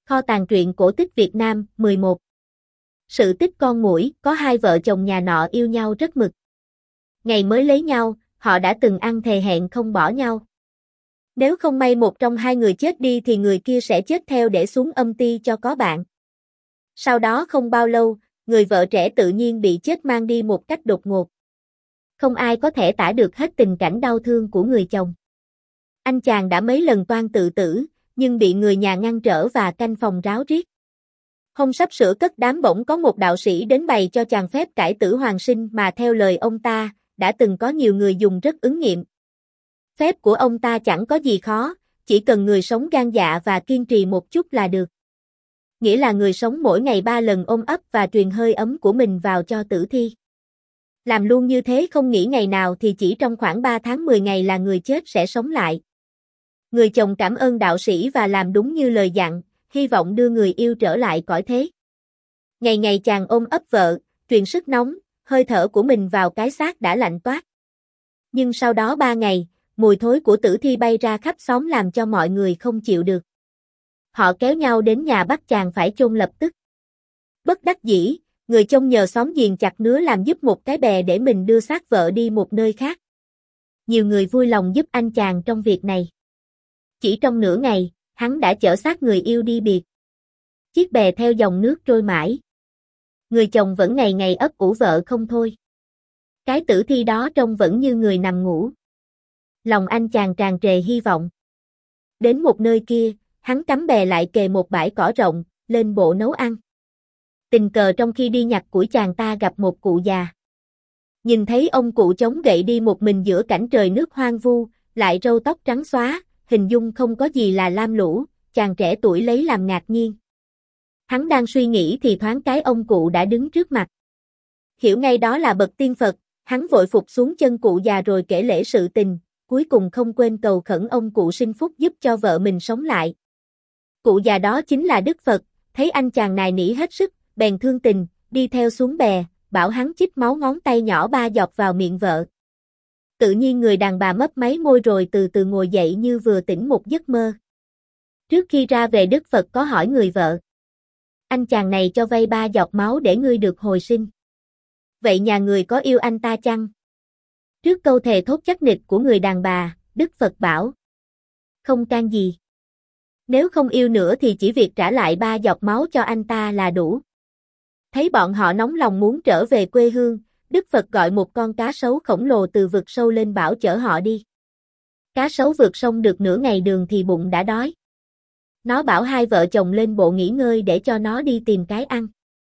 Kho tàng truyện cổ tích Việt Nam, 11. Sự tích con muỗi, có hai vợ chồng nhà nọ yêu nhau rất mực. Ngày mới lấy nhau, họ đã từng ăn thề hẹn không bỏ nhau. Nếu không may một trong hai người chết đi thì người kia sẽ chết theo để xuống âm ti cho có bạn. Sau đó không bao lâu, người vợ trẻ tự nhiên bị chết mang đi một cách đột ngột. Không ai có thể tả được hết tình cảnh đau thương của người chồng. Anh chàng đã mấy lần toan tự tử, nhưng bị người nhà ngăn trở và canh phòng ráo riết. Hôm sắp sửa cất đám bỗng có một đạo sĩ đến bày cho chàng phép cải tử hoàn sinh mà theo lời ông ta, đã từng có nhiều người dùng rất ứng nghiệm. Phép của ông ta chẳng có gì khó, chỉ cần người sống gan dạ và kiên trì một chút là được. Nghĩa là người sống mỗi ngày 3 lần ôm ấp và truyền hơi ấm của mình vào cho tử thi. Làm luôn như thế không nghỉ ngày nào thì chỉ trong khoảng 3 tháng 10 ngày là người chết sẽ sống lại. Người chồng cảm ơn đạo sĩ và làm đúng như lời dặn, hy vọng đưa người yêu trở lại cõi thế. Ngày ngày chàng ôm ấp vợ, truyền sức nóng, hơi thở của mình vào cái xác đã lạnh toát. Nhưng sau đó 3 ngày, mùi thối của tử thi bay ra khắp xóm làm cho mọi người không chịu được. Họ kéo nhau đến nhà bắt chàng phải chôn lập tức. Bất đắc dĩ, người trông nhờ xóm giềng chặt nứa làm giúp một cái bè để mình đưa xác vợ đi một nơi khác. Nhiều người vui lòng giúp anh chàng trong việc này. Chỉ trong nửa ngày, hắn đã chở xác người yêu đi biệt. Chiếc bè theo dòng nước trôi mãi. Người chồng vẫn ngày ngày ấp ủ vợ không thôi. Cái tử thi đó trông vẫn như người nằm ngủ. Lòng anh chàng tràn trề hy vọng. Đến một nơi kia, hắn cắm bè lại kề một bãi cỏ rộng, lên bộ nấu ăn. Tình cờ trong khi đi nhặt củi chàng ta gặp một cụ già. Nhìn thấy ông cụ chống gậy đi một mình giữa cảnh trời nước hoang vu, lại râu tóc trắng xóa, hình dung không có gì là lam lũ, chàng trẻ tuổi lấy làm ngạc nhiên. Hắn đang suy nghĩ thì thoáng cái ông cụ đã đứng trước mặt. Hiểu ngay đó là bậc tiên Phật, hắn vội phục xuống chân cụ già rồi kể lể sự tình, cuối cùng không quên cầu khẩn ông cụ sinh phúc giúp cho vợ mình sống lại. Cụ già đó chính là Đức Phật, thấy anh chàng nài nỉ hết sức, bèn thương tình, đi theo xuống bè, bảo hắn chích máu ngón tay nhỏ 3 giọt vào miệng vợ. Tự nhiên người đàn bà mấp máy môi rồi từ từ ngồi dậy như vừa tỉnh một giấc mơ. Trước khi ra về Đức Phật có hỏi người vợ. Anh chàng này cho vay 3 giọt máu để ngươi được hồi sinh. Vậy nhà người có yêu anh ta chăng? Trước câu thề thốt chắc nịch của người đàn bà, Đức Phật bảo. Không can gì. Nếu không yêu nữa thì chỉ việc trả lại 3 giọt máu cho anh ta là đủ. Thấy bọn họ nóng lòng muốn trở về quê hương, Đức Phật gọi một con cá sấu khổng lồ từ vực sâu lên bảo chở họ đi. Cá sấu vượt sông được nửa ngày đường thì bụng đã đói. Nó bảo hai vợ chồng lên bộ nghỉ ngơi để cho nó đi tìm cái ăn.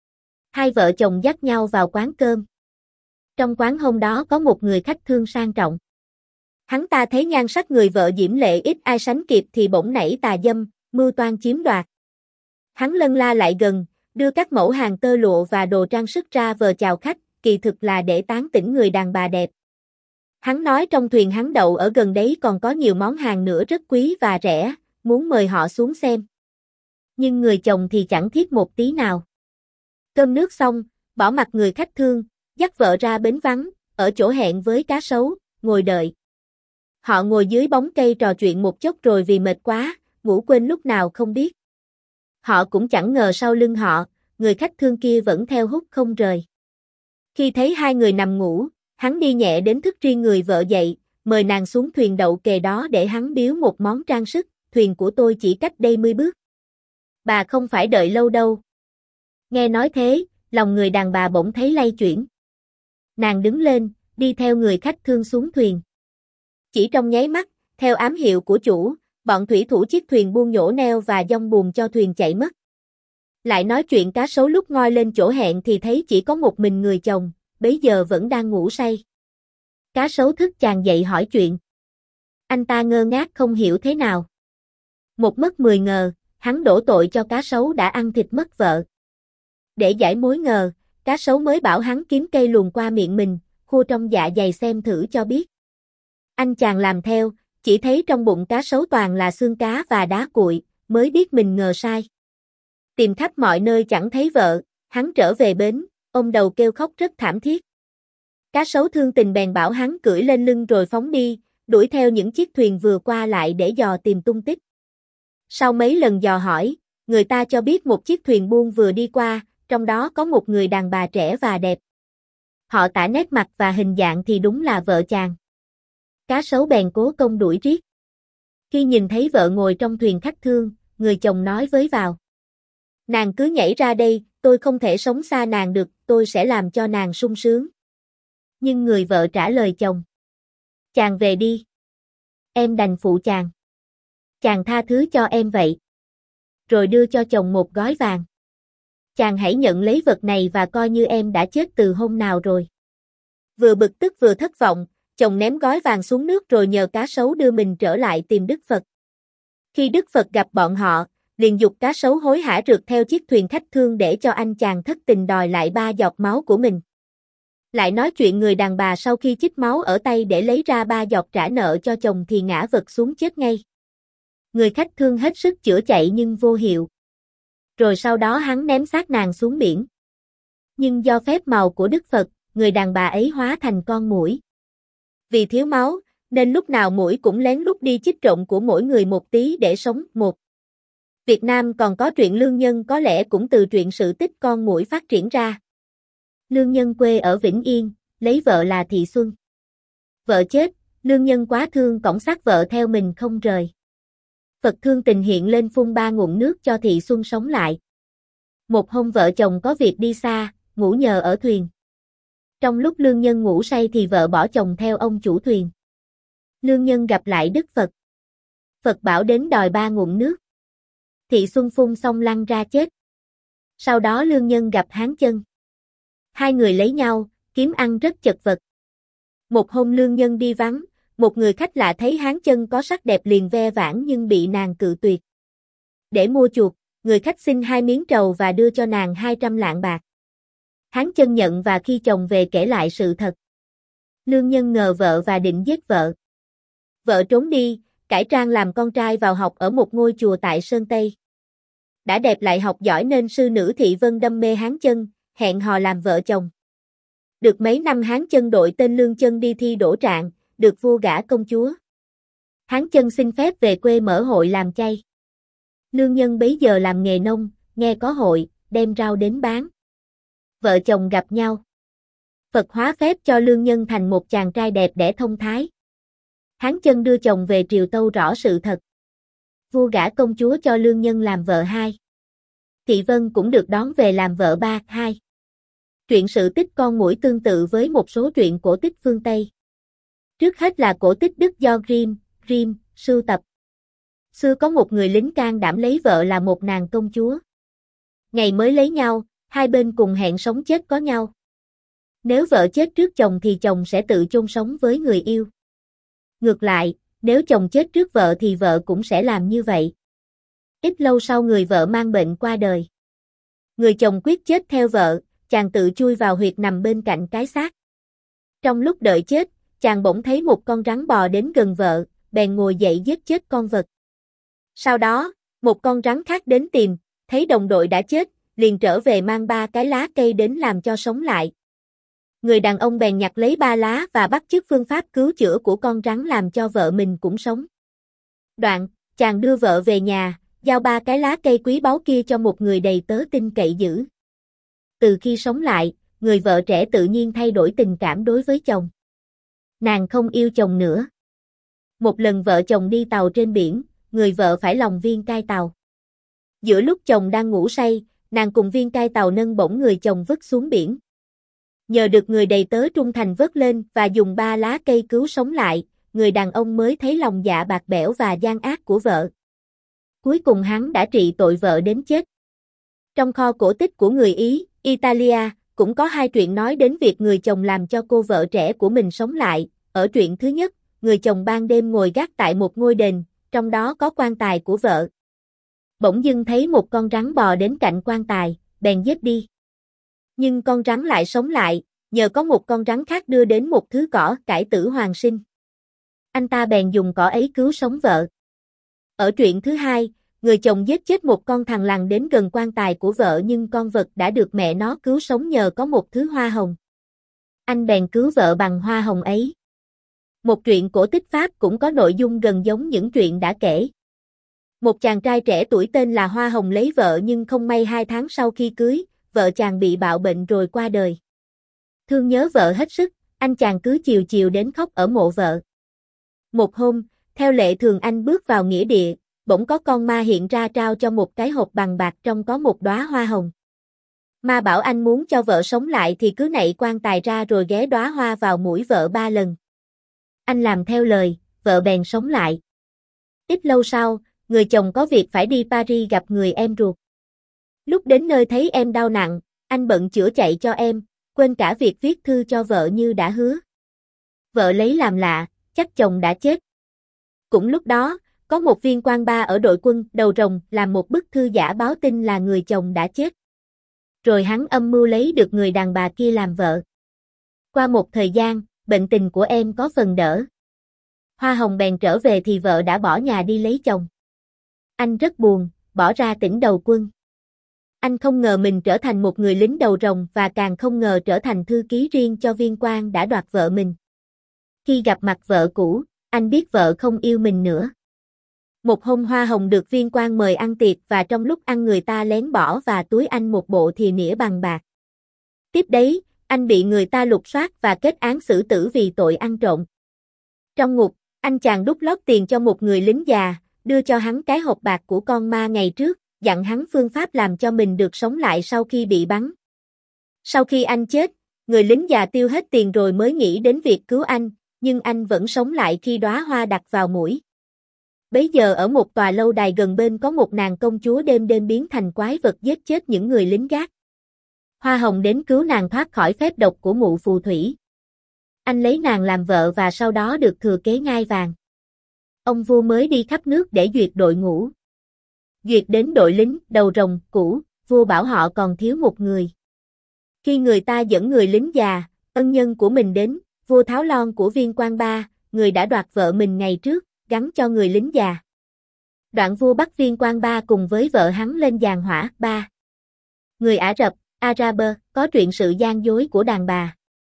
Hai vợ chồng dắt nhau vào quán cơm. Trong quán hôm đó có một người khách thương sang trọng. Hắn ta thấy nhan sắc người vợ diễm lệ ít ai sánh kịp thì bỗng nảy tà dâm, mưu toan chiếm đoạt. Hắn lân la lại gần, đưa các mẫu hàng tơ lụa và đồ trang sức ra vờ chào khách, kỳ thực là để tán tỉnh người đàn bà đẹp. Hắn nói trong thuyền hắn đậu ở gần đấy còn có nhiều món hàng nữa rất quý và rẻ, muốn mời họ xuống xem. Nhưng người chồng thì chẳng thiết một tí nào. Cơm nước xong, bỏ mặc người khách thương, dắt vợ ra bến vắng, ở chỗ hẹn với cá sấu, ngồi đợi. Họ ngồi dưới bóng cây trò chuyện một chốc rồi vì mệt quá, ngủ quên lúc nào không biết. Họ cũng chẳng ngờ sau lưng họ, người khách thương kia vẫn theo hút không rời. Khi thấy hai người nằm ngủ, hắn đi nhẹ đến thức riêng người vợ dậy, mời nàng xuống thuyền đậu kề đó để hắn biếu một món trang sức, thuyền của tôi chỉ cách đây 10 bước. Bà không phải đợi lâu đâu. Nghe nói thế, lòng người đàn bà bỗng thấy lay chuyển. Nàng đứng lên, đi theo người khách thương xuống thuyền. Chỉ trong nháy mắt, theo ám hiệu của chủ, bọn thủy thủ chiếc thuyền buông nhổ neo và giông buồm cho thuyền chạy mất. Lại nói chuyện cá sấu lúc ngoi lên chỗ hẹn thì thấy chỉ có một mình người chồng, bấy giờ vẫn đang ngủ say. Cá sấu thức chàng dậy hỏi chuyện. Anh ta ngơ ngác không hiểu thế nào. Một mất 10 ngờ, hắn đổ tội cho cá sấu đã ăn thịt mất vợ. Để giải mối ngờ, cá sấu mới bảo hắn kiếm cây luồn qua miệng mình, khua trong dạ dày xem thử cho biết. Anh chàng làm theo, chỉ thấy trong bụng cá sấu toàn là xương cá và đá cuội, mới biết mình ngờ sai. Tìm khắp mọi nơi chẳng thấy vợ, hắn trở về bến, ôm đầu kêu khóc rất thảm thiết. Cá sấu thương tình bèn bảo hắn cưỡi lên lưng rồi phóng đi, đuổi theo những chiếc thuyền vừa qua lại để dò tìm tung tích. Sau mấy lần dò hỏi, Người ta cho biết một chiếc thuyền buôn vừa đi qua, trong đó có một người đàn bà trẻ và đẹp. Họ tả nét mặt và hình dạng thì đúng là vợ chàng. Cá sấu bèn cố công đuổi riết. Khi nhìn thấy vợ ngồi trong thuyền khách thương, người chồng nói với vào. Nàng cứ nhảy ra đây, tôi không thể sống xa nàng được, tôi sẽ làm cho nàng sung sướng. Nhưng người vợ trả lời chồng. Chàng về đi. Em đành phụ chàng. Chàng tha thứ cho em vậy. Rồi đưa cho chồng một gói vàng. Chàng hãy nhận lấy vật này và coi như em đã chết từ hôm nào rồi. Vừa bực tức vừa thất vọng, chồng ném gói vàng xuống nước rồi nhờ cá sấu đưa mình trở lại tìm Đức Phật. Khi Đức Phật gặp bọn họ, liền giục cá sấu hối hả rượt theo chiếc thuyền khách thương để cho anh chàng thất tình đòi lại 3 giọt máu của mình. Lại nói chuyện người đàn bà sau khi chích máu ở tay để lấy ra 3 giọt trả nợ cho chồng thì ngã vật xuống chết ngay. Người khách thương hết sức chữa chạy nhưng vô hiệu. Rồi sau đó hắn ném xác nàng xuống biển. Nhưng do phép màu của Đức Phật, người đàn bà ấy hóa thành con muỗi. Vì thiếu máu, nên lúc nào muỗi cũng lén lút đi chích trộm của mỗi người một tí để sống. Một Việt Nam còn có truyện Lương Nhân có lẽ cũng từ truyện sự tích con muỗi phát triển ra. Lương Nhân quê ở Vĩnh Yên, lấy vợ là Thị Xuân. Vợ chết, Lương Nhân quá thương cõng xác vợ theo mình không rời. Phật thương tình hiện lên phun 3 ngụm nước cho Thị Xuân sống lại. Một hôm vợ chồng có việc đi xa, ngủ nhờ ở thuyền. Trong lúc Lương Nhân ngủ say thì vợ bỏ chồng theo ông chủ thuyền. Lương Nhân gặp lại Đức Phật. Phật bảo đến đòi 3 ngụm nước. Thị Xuân phun xong lăn ra chết. Sau đó Lương Nhân gặp Hán Chân. Hai người lấy nhau, kiếm ăn rất chật vật. Một hôm Lương Nhân đi vắng, một người khách lạ thấy Hán Chân có sắc đẹp liền ve vãn nhưng bị nàng cự tuyệt. Để mua chuộc, người khách xin 2 miếng trầu và đưa cho nàng 200 lạng bạc. Hán Chân nhận và khi chồng về kể lại sự thật. Lương Nhân ngờ vợ và định giết vợ. Vợ trốn đi, cải trang làm con trai vào học ở một ngôi chùa tại Sơn Tây. Đã đẹp lại học giỏi nên sư nữ Thị Vân đâm mê Hán Chân, hẹn hò làm vợ chồng. Được mấy năm Hán Chân đội tên Lương Chân đi thi đỗ trạng, được vua gả công chúa. Hán Chân xin phép về quê mở hội làm chay. Lương Nhân bấy giờ làm nghề nông, nghe có hội, đem rau đến bán. Vợ chồng gặp nhau. Phật hóa phép cho Lương Nhân thành một chàng trai đẹp đẽ thông thái. Hán Chân đưa chồng về triều tâu rõ sự thật. Vua gả công chúa cho Lương Nhân làm vợ 2. Thị Vân cũng được đón về làm vợ 3, 2. Truyện sự tích con muỗi tương tự với một số truyện cổ tích phương Tây. Trước hết là cổ tích Đức do Grimm sưu tập. Xưa có một người lính can đảm lấy vợ là một nàng công chúa. Ngày mới lấy nhau, hai bên cùng hẹn sống chết có nhau. Nếu vợ chết trước chồng thì chồng sẽ tự chôn sống với người yêu. Ngược lại, nếu chồng chết trước vợ thì vợ cũng sẽ làm như vậy. Ít lâu sau người vợ mang bệnh qua đời. Người chồng quyết chết theo vợ, chàng tự chui vào huyệt nằm bên cạnh cái xác. Trong lúc đợi chết, chàng bỗng thấy một con rắn bò đến gần vợ, bèn ngồi dậy giết chết con vật. Sau đó, một con rắn khác đến tìm, thấy đồng đội đã chết, liền trở về mang 3 cái lá cây đến làm cho sống lại. Người đàn ông bèn nhặt lấy 3 lá và bắt chước phương pháp cứu chữa của con rắn làm cho vợ mình cũng sống. Đoạn, chàng đưa vợ về nhà, giao 3 cái lá cây quý báu kia cho một người đầy tớ tin cậy giữ. Từ khi sống lại, người vợ trẻ tự nhiên thay đổi tình cảm đối với chồng. Nàng không yêu chồng nữa. Một lần vợ chồng đi tàu trên biển, người vợ phải lòng viên cai tàu. Giữa lúc chồng đang ngủ say, nàng cùng viên cai tàu nâng bổng người chồng vứt xuống biển. Nhờ được người đầy tớ trung thành vớt lên và dùng 3 lá cây cứu sống lại, người đàn ông mới thấy lòng dạ bạc bẽo và gian ác của vợ. Cuối cùng hắn đã trị tội vợ đến chết. Trong kho cổ tích của người Ý, Italia, cũng có 2 truyện nói đến việc người chồng làm cho cô vợ trẻ của mình sống lại. Ở truyện thứ nhất, người chồng ban đêm ngồi gác tại một ngôi đền, trong đó có quan tài của vợ. Bỗng dưng thấy một con rắn bò đến cạnh quan tài, bèn giết đi. Nhưng con rắn lại sống lại, nhờ có một con rắn khác đưa đến một thứ cỏ cải tử hoàn sinh. Anh ta bèn dùng cỏ ấy cứu sống vợ. Ở truyện thứ hai, người chồng giết chết một con thằn lằn đến gần quan tài của vợ nhưng con vật đã được mẹ nó cứu sống nhờ có một thứ hoa hồng. Anh bèn cứu vợ bằng hoa hồng ấy. Một truyện cổ tích Pháp cũng có nội dung gần giống những truyện đã kể. Một chàng trai trẻ tuổi tên là Hoa Hồng lấy vợ nhưng không may 2 tháng sau khi cưới, vợ chàng bị bạo bệnh rồi qua đời. Thương nhớ vợ hết sức, anh chàng cứ chiều chiều đến khóc ở mộ vợ. Một hôm, theo lệ thường anh bước vào nghĩa địa, bỗng có con ma hiện ra trao cho một cái hộp bằng bạc trong có một đóa hoa hồng. Ma bảo anh muốn cho vợ sống lại thì cứ nạy quan tài ra rồi ghé đóa hoa vào mũi vợ 3 lần. Anh làm theo lời, vợ bèn sống lại. Ít lâu sau, người chồng có việc phải đi Paris gặp người em ruột. Lúc đến nơi thấy em đau nặng, anh bận chữa chạy cho em, quên cả việc viết thư cho vợ như đã hứa. Vợ lấy làm lạ, chắc chồng đã chết. Cũng lúc đó, có một viên quan ba ở đội quân Đầu Rồng làm một bức thư giả báo tin là người chồng đã chết. Rồi hắn âm mưu lấy được người đàn bà kia làm vợ. Qua một thời gian, bệnh tình của em có phần đỡ. Hoa Hồng bèn trở về thì vợ đã bỏ nhà đi lấy chồng. Anh rất buồn, bỏ ra tỉnh Đầu Quân. Anh không ngờ mình trở thành một người lính đầu rồng và càng không ngờ trở thành thư ký riêng cho viên quan đã đoạt vợ mình. Khi gặp mặt vợ cũ, anh biết vợ không yêu mình nữa. Một hôm Hoa Hồng được viên quan mời ăn tiệc và trong lúc ăn người ta lén bỏ vào túi anh một bộ thìa nĩa bằng bạc. Tiếp đấy, anh bị người ta lục soát và kết án xử tử vì tội ăn trộm. Trong ngục, anh chàng đút lót tiền cho một người lính già, đưa cho hắn cái hộp bạc của con ma ngày trước, dặn hắn phương pháp làm cho mình được sống lại sau khi bị bắn. Sau khi anh chết, người lính già tiêu hết tiền rồi mới nghĩ đến việc cứu anh, nhưng anh vẫn sống lại khi đóa hoa đặt vào mũi. Bấy giờ ở một tòa lâu đài gần bên có một nàng công chúa đêm đêm biến thành quái vật giết chết những người lính gác. Hoa Hồng đến cứu nàng thoát khỏi phép độc của mụ phù thủy. Anh lấy nàng làm vợ và sau đó được thừa kế ngai vàng. Ông vua mới đi khắp nước để duyệt đội ngũ. Duyệt đến đội lính đầu rồng cũ, vua bảo họ còn thiếu một người. Khi người ta dẫn người lính già, ân nhân của mình đến, vua tháo lon của viên quan ba, người đã đoạt vợ mình ngày trước, gắn cho người lính già. Đoạn vua bắt viên quan ba cùng với vợ hắn lên giàn hỏa ba. Người Ả Rập, Araber, có truyện sự gian dối của đàn bà.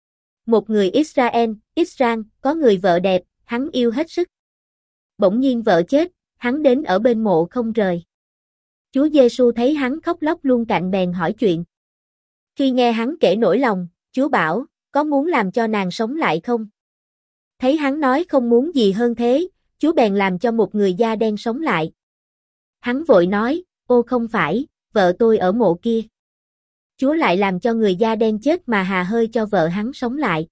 Một người Israel, Israel, có người vợ đẹp, hắn yêu hết sức. Bỗng nhiên vợ chết, hắn đến ở bên mộ không rời. Chúa Giêsu thấy hắn khóc lóc luôn cạnh bèn hỏi chuyện. Khi nghe hắn kể nỗi lòng, Chúa bảo, có muốn làm cho nàng sống lại không? Thấy hắn nói không muốn gì hơn thế, Chúa bèn làm cho một người da đen sống lại. Hắn vội nói, ô không phải, vợ tôi ở mộ kia. Chúa lại làm cho người da đen chết mà hà hơi cho vợ hắn sống lại.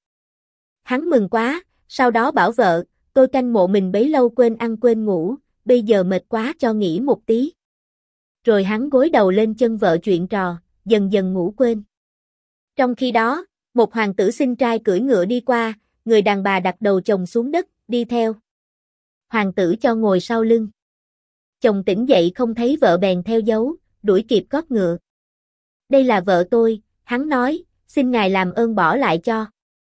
Hắn mừng quá, sau đó bảo vợ, tôi canh mộ mình bấy lâu quên ăn quên ngủ, bây giờ mệt quá cho nghỉ một tí. Rồi hắn gối đầu lên chân vợ chuyện trò, dần dần ngủ quên. Trong khi đó, một hoàng tử xinh trai cưỡi ngựa đi qua, người đàn bà đặt đầu chồng xuống đất, đi theo. Hoàng tử cho ngồi sau lưng. Chồng tỉnh dậy không thấy vợ bèn theo dấu, đuổi kịp cót ngựa. Đây là vợ tôi, hắn nói, xin ngài làm ơn bỏ lại cho.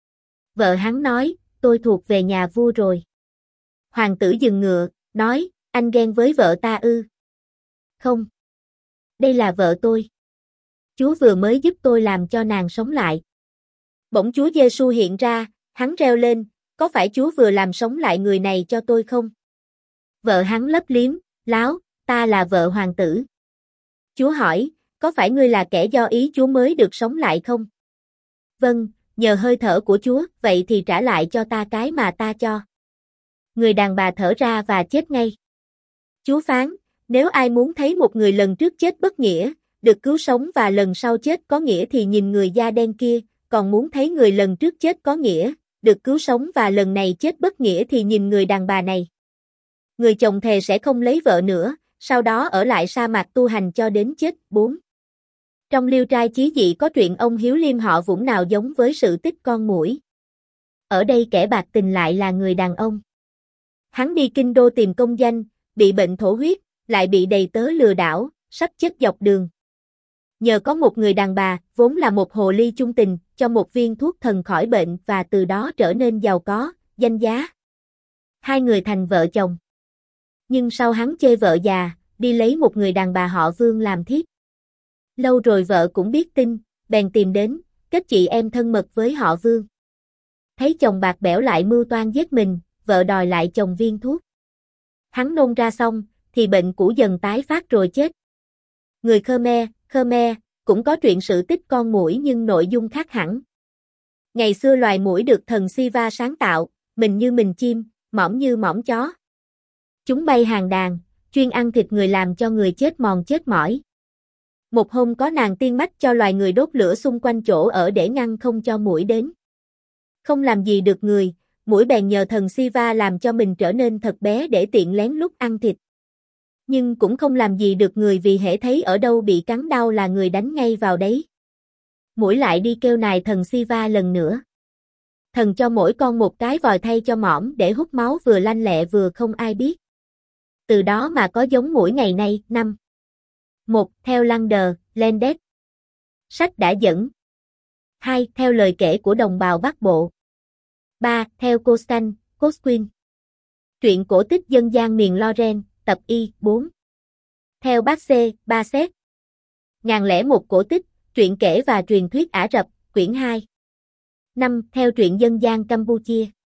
Vợ hắn nói, tôi thuộc về nhà vua rồi. Hoàng tử dừng ngựa, nói, anh ghen với vợ ta ư? Không. Đây là vợ tôi. Chúa vừa mới giúp tôi làm cho nàng sống lại. Bỗng Chúa Giêsu hiện ra, hắn reo lên, có phải Chúa vừa làm sống lại người này cho tôi không? Vợ hắn lấp liếm, láo, ta là vợ hoàng tử. Chúa hỏi, có phải ngươi là kẻ do ý Chúa mới được sống lại không? Vâng, nhờ hơi thở của Chúa, vậy thì trả lại cho ta cái mà ta cho. Người đàn bà thở ra và chết ngay. Chúa phán, nếu ai muốn thấy một người lần trước chết bất nghĩa, được cứu sống và lần sau chết có nghĩa thì nhìn người da đen kia, còn muốn thấy người lần trước chết có nghĩa, được cứu sống và lần này chết bất nghĩa thì nhìn người đàn bà này. Người chồng thề sẽ không lấy vợ nữa, sau đó ở lại sa mạc tu hành cho đến chết. 4. Trong Liêu Trai Chí Dị có truyện ông Hiếu Liêm họ Vũng nào giống với sự tích con muỗi. Ở đây kẻ bạc tình lại là người đàn ông. Hắn đi kinh đô tìm công danh, bị bệnh thổ huyết, lại bị đầy tớ lừa đảo, sắp chết dọc đường. Nhờ có một người đàn bà, vốn là một hồ ly chung tình, cho một viên thuốc thần khỏi bệnh và từ đó trở nên giàu có, danh giá. Hai người thành vợ chồng. Nhưng sau hắn chê vợ già, đi lấy một người đàn bà họ Vương làm thiếp. Lâu rồi vợ cũng biết tin, bèn tìm đến, kết chị em thân mật với họ Vương. Thấy chồng bạc bẽo lại mưu toan giết mình, vợ đòi lại chồng viên thuốc. Hắn nôn ra xong, thì bệnh cũ dần tái phát rồi chết. Người Khmer, cũng có truyện sự tích con muỗi nhưng nội dung khác hẳn. Ngày xưa loài muỗi được thần Siva sáng tạo, mình như mình chim, mõm như mõm chó. Chúng bay hàng đàn, chuyên ăn thịt người làm cho người chết mòn chết mỏi. Một hôm có nàng tiên mách cho loài người đốt lửa xung quanh chỗ ở để ngăn không cho muỗi đến. Không làm gì được người, muỗi bèn nhờ thần Siva làm cho mình trở nên thật bé để tiện lén lút ăn thịt. Nhưng cũng không làm gì được người vì hễ thấy ở đâu bị cắn đau là người đánh ngay vào đấy. Muỗi lại đi kêu nài thần Siva lần nữa. Thần cho mỗi con một cái vòi thay cho mõm để hút máu vừa lanh lẹ vừa không ai biết. Từ đó mà có giống muỗi ngày nay. 5. 1. Theo Lander, Landet. Sách đã dẫn. 2. Theo lời kể của đồng bào Bắc Bộ. 3. Theo Costan, Cosquin. Truyện cổ tích dân gian miền Lorraine, tập Y. 4. Theo bác C. Basset. 1001 cổ tích, truyện kể và truyền thuyết Ả Rập, quyển 2. 5. Theo truyện dân gian Campuchia.